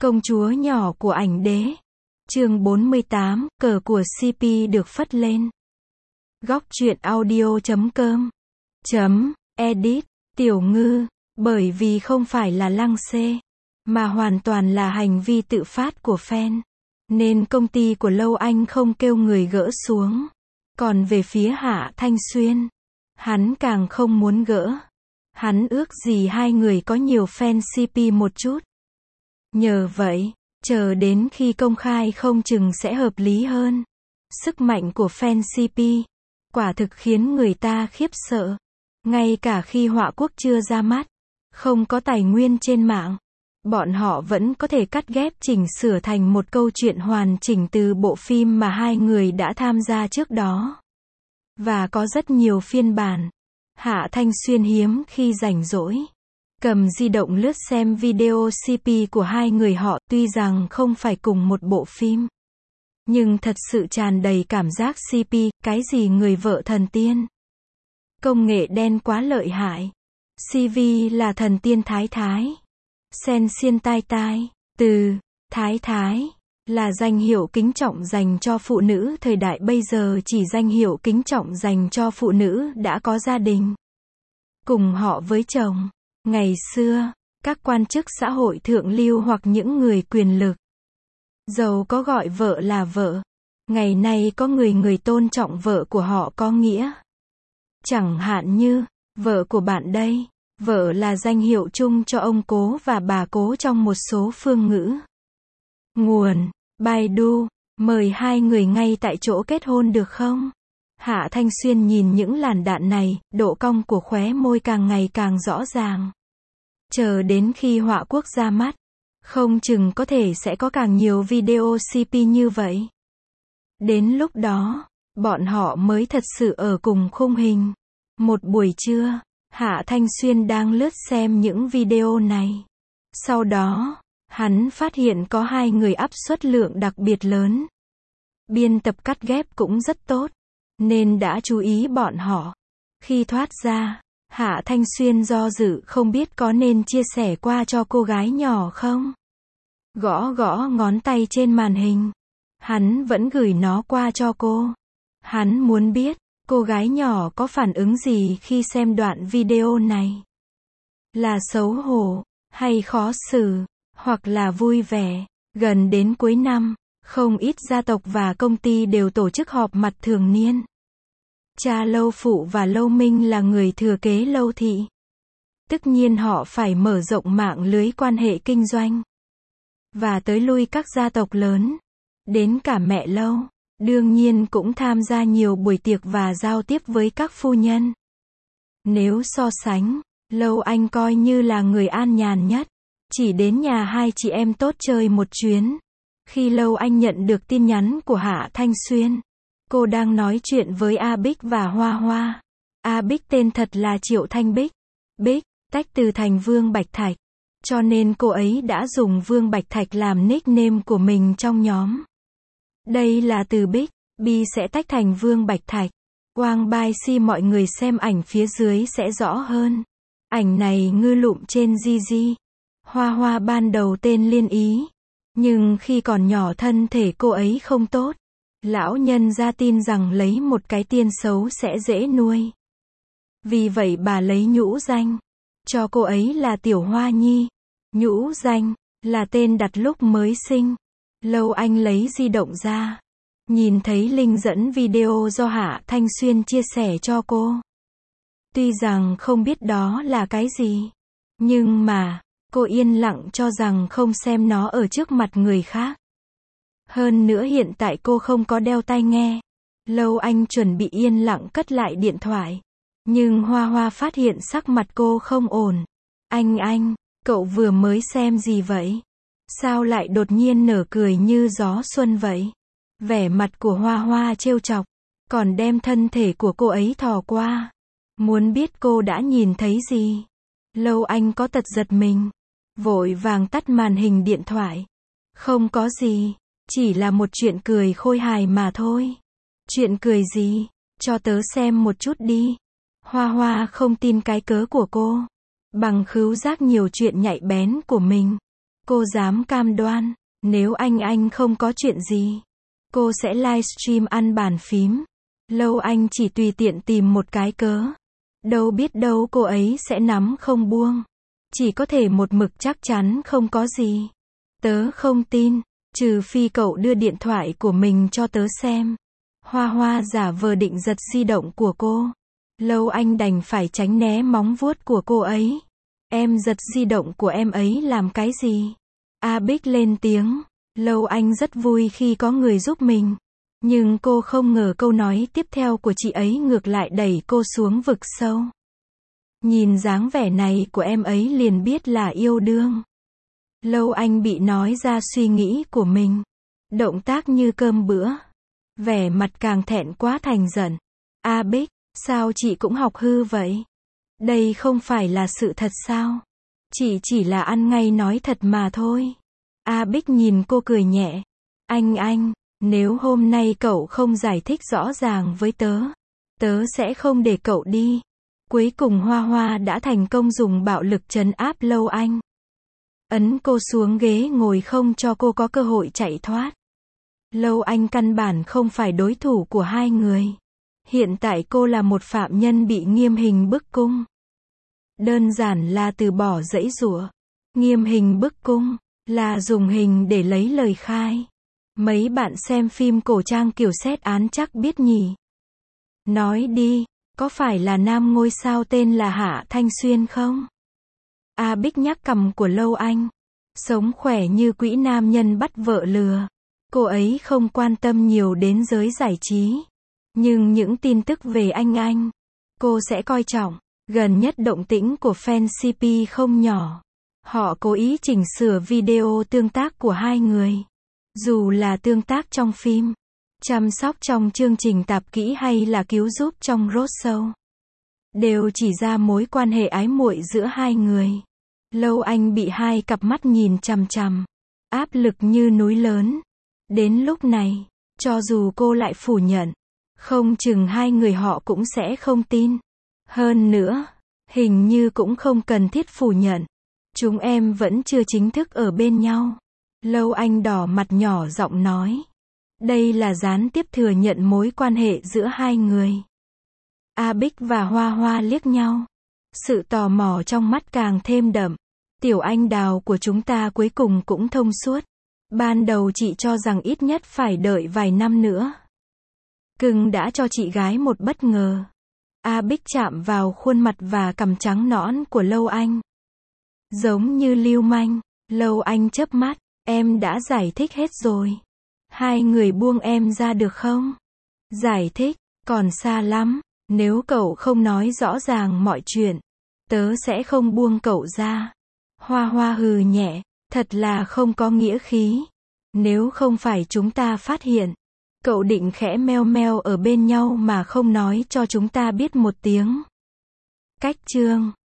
Công chúa nhỏ của ảnh đế. Chương 48, cờ của CP được phất lên. Góc truyện audio.com .edit, Tiểu Ngư, bởi vì không phải là lăng xê, mà hoàn toàn là hành vi tự phát của fan, nên công ty của Lâu Anh không kêu người gỡ xuống. Còn về phía Hạ Thanh Xuyên, hắn càng không muốn gỡ. Hắn ước gì hai người có nhiều fan CP một chút. Nhờ vậy, chờ đến khi công khai không chừng sẽ hợp lý hơn. Sức mạnh của fan CP, quả thực khiến người ta khiếp sợ. Ngay cả khi họa quốc chưa ra mắt, không có tài nguyên trên mạng, bọn họ vẫn có thể cắt ghép chỉnh sửa thành một câu chuyện hoàn chỉnh từ bộ phim mà hai người đã tham gia trước đó. Và có rất nhiều phiên bản. Hạ Thanh Xuyên hiếm khi rảnh rỗi, cầm di động lướt xem video CP của hai người họ, tuy rằng không phải cùng một bộ phim, nhưng thật sự tràn đầy cảm giác CP, cái gì người vợ thần tiên. Công nghệ đen quá lợi hại. CV là thần tiên thái thái. Sen xiên tai tai. Từ thái thái là danh hiệu kính trọng dành cho phụ nữ thời đại bây giờ, chỉ danh hiệu kính trọng dành cho phụ nữ đã có gia đình, cùng họ với chồng. Ngày xưa, các quan chức xã hội thượng lưu hoặc những người quyền lực giàu có gọi vợ là vợ. Ngày nay có người tôn trọng vợ của họ có nghĩa. Chẳng hạn như, vợ của bạn đây. Vợ là danh hiệu chung cho ông cố và bà cố trong một số phương ngữ. Nguồn: Baidu. Mời hai người ngay tại chỗ kết hôn được không? Hạ Thanh Xuyên nhìn những làn đạn này, độ cong của khóe môi càng ngày càng rõ ràng. Chờ đến khi họa quốc ra mắt, không chừng có thể sẽ có càng nhiều video CP như vậy. Đến lúc đó, bọn họ mới thật sự ở cùng khung hình. Một buổi trưa, Hạ Thanh Xuyên đang lướt xem những video này. Sau đó, hắn phát hiện có hai người áp suất lượng đặc biệt lớn. Biên tập cắt ghép cũng rất tốt, nên đã chú ý bọn họ. Khi thoát ra, Hạ Thanh Xuyên do dự không biết có nên chia sẻ qua cho cô gái nhỏ không. Gõ gõ ngón tay trên màn hình. Hắn vẫn gửi nó qua cho cô. Hắn muốn biết, cô gái nhỏ có phản ứng gì khi xem đoạn video này. Là xấu hổ, hay khó xử, hoặc là vui vẻ. Gần đến cuối năm, không ít gia tộc và công ty đều tổ chức họp mặt thường niên. Cha Lâu Phụ và Lâu Minh là người thừa kế Lâu Thị. Tất nhiên họ phải mở rộng mạng lưới quan hệ kinh doanh. Và tới lui các gia tộc lớn. Đến cả mẹ Lâu, đương nhiên cũng tham gia nhiều buổi tiệc và giao tiếp với các phu nhân. Nếu so sánh, Lâu Anh coi như là người an nhàn nhất. Chỉ đến nhà hai chị em tốt chơi một chuyến. Khi Lâu Anh nhận được tin nhắn của Hạ Thanh Xuyên, cô đang nói chuyện với A Bích và Hoa Hoa. A Bích tên thật là Triệu Thanh Bích. Bích, tách từ thành Vương Bạch Thạch. Cho nên cô ấy đã dùng Vương Bạch Thạch làm nickname của mình trong nhóm. Đây là từ Bích, Bi sẽ tách thành Vương Bạch Thạch. Quang Bai Si, mọi người xem ảnh phía dưới sẽ rõ hơn. Ảnh này ngư lụm trên GG. Hoa Hoa ban đầu tên Liên Ý. Nhưng khi còn nhỏ thân thể cô ấy không tốt. Lão nhân ra tin rằng lấy một cái tiên xấu sẽ dễ nuôi. Vì vậy bà lấy nhũ danh cho cô ấy là Tiểu Hoa Nhi. Nhũ danh là tên đặt lúc mới sinh. Lâu Anh lấy di động ra, nhìn thấy link dẫn video do Hạ Thanh Xuyên chia sẻ cho cô. Tuy rằng không biết đó là cái gì, nhưng mà cô yên lặng cho rằng không xem nó ở trước mặt người khác. Hơn nữa hiện tại cô không có đeo tai nghe. Lâu Anh chuẩn bị yên lặng cất lại điện thoại. Nhưng Hoa Hoa phát hiện sắc mặt cô không ổn. Anh, cậu vừa mới xem gì vậy? Sao lại đột nhiên nở cười như gió xuân vậy? Vẻ mặt của Hoa Hoa trêu chọc, còn đem thân thể của cô ấy thò qua. Muốn biết cô đã nhìn thấy gì? Lâu Anh có tật giật mình, vội vàng tắt màn hình điện thoại. Không có gì, chỉ là một chuyện cười khôi hài mà thôi. Chuyện cười gì? Cho tớ xem một chút đi. Hoa Hoa không tin cái cớ của cô, bằng khứu giác nhiều chuyện nhạy bén của mình. Cô dám cam đoan, nếu anh không có chuyện gì, cô sẽ livestream ăn bàn phím. Lâu Anh chỉ tùy tiện tìm một cái cớ. Đâu biết đâu cô ấy sẽ nắm không buông. Chỉ có thể một mực chắc chắn không có gì. Tớ không tin, trừ phi cậu đưa điện thoại của mình cho tớ xem. Hoa Hoa giả vờ định giật di động của cô. Lâu Anh đành phải tránh né móng vuốt của cô ấy. Em giật di động của em ấy làm cái gì? A Bích lên tiếng. Lâu Anh rất vui khi có người giúp mình. Nhưng cô không ngờ câu nói tiếp theo của chị ấy ngược lại đẩy cô xuống vực sâu. Nhìn dáng vẻ này của em ấy liền biết là yêu đương. Lâu Anh bị nói ra suy nghĩ của mình. Động tác như cơm bữa. Vẻ mặt càng thẹn quá thành giận. A Bích, sao chị cũng học hư vậy? Đây không phải là sự thật sao? Chị chỉ là ăn ngay nói thật mà thôi. A Bích nhìn cô cười nhẹ. Anh, nếu hôm nay cậu không giải thích rõ ràng với tớ, tớ sẽ không để cậu đi. Cuối cùng Hoa Hoa đã thành công dùng bạo lực trấn áp Lâu Anh. Ấn cô xuống ghế ngồi không cho cô có cơ hội chạy thoát. Lâu Anh căn bản không phải đối thủ của hai người. Hiện tại cô là một phạm nhân bị nghiêm hình bức cung. Đơn giản là từ bỏ giãy giụa. Nghiêm hình bức cung là dùng hình để lấy lời khai. Mấy bạn xem phim cổ trang kiểu xét án chắc biết nhỉ. Nói đi, có phải là nam ngôi sao tên là Hạ Thanh Xuyên không? A Bích nhắc cằm của Lâu Anh. Sống khỏe như quỹ nam nhân bắt vợ lừa. Cô ấy không quan tâm nhiều đến giới giải trí. Nhưng những tin tức về anh, cô sẽ coi trọng. Gần nhất động tĩnh của fan CP không nhỏ. Họ cố ý chỉnh sửa video tương tác của hai người. Dù là tương tác trong phim, chăm sóc trong chương trình tạp kỹ hay là cứu giúp trong roadshow, đều chỉ ra mối quan hệ ái muội giữa hai người. Lâu Anh bị hai cặp mắt nhìn chằm chằm, áp lực như núi lớn. Đến lúc này, cho dù cô lại phủ nhận, không chừng hai người họ cũng sẽ không tin. Hơn nữa, hình như cũng không cần thiết phủ nhận. Chúng em vẫn chưa chính thức ở bên nhau. Lâu Anh đỏ mặt nhỏ giọng nói. Đây là gián tiếp thừa nhận mối quan hệ giữa hai người. A Bích và Hoa Hoa liếc nhau. Sự tò mò trong mắt càng thêm đậm. Tiểu anh đào của chúng ta cuối cùng cũng thông suốt. Ban đầu chị cho rằng ít nhất phải đợi vài năm nữa. Cưng đã cho chị gái một bất ngờ. A Bích chạm vào khuôn mặt và cằm trắng nõn của Lâu Anh. Giống như lưu manh. Lâu Anh chớp mắt. Em đã giải thích hết rồi. Hai người buông em ra được không? Giải thích, còn xa lắm. Nếu cậu không nói rõ ràng mọi chuyện, tớ sẽ không buông cậu ra. Hoa Hoa hừ nhẹ, thật là không có nghĩa khí. Nếu không phải chúng ta phát hiện, cậu định khẽ meo meo ở bên nhau mà không nói cho chúng ta biết một tiếng. Cách chương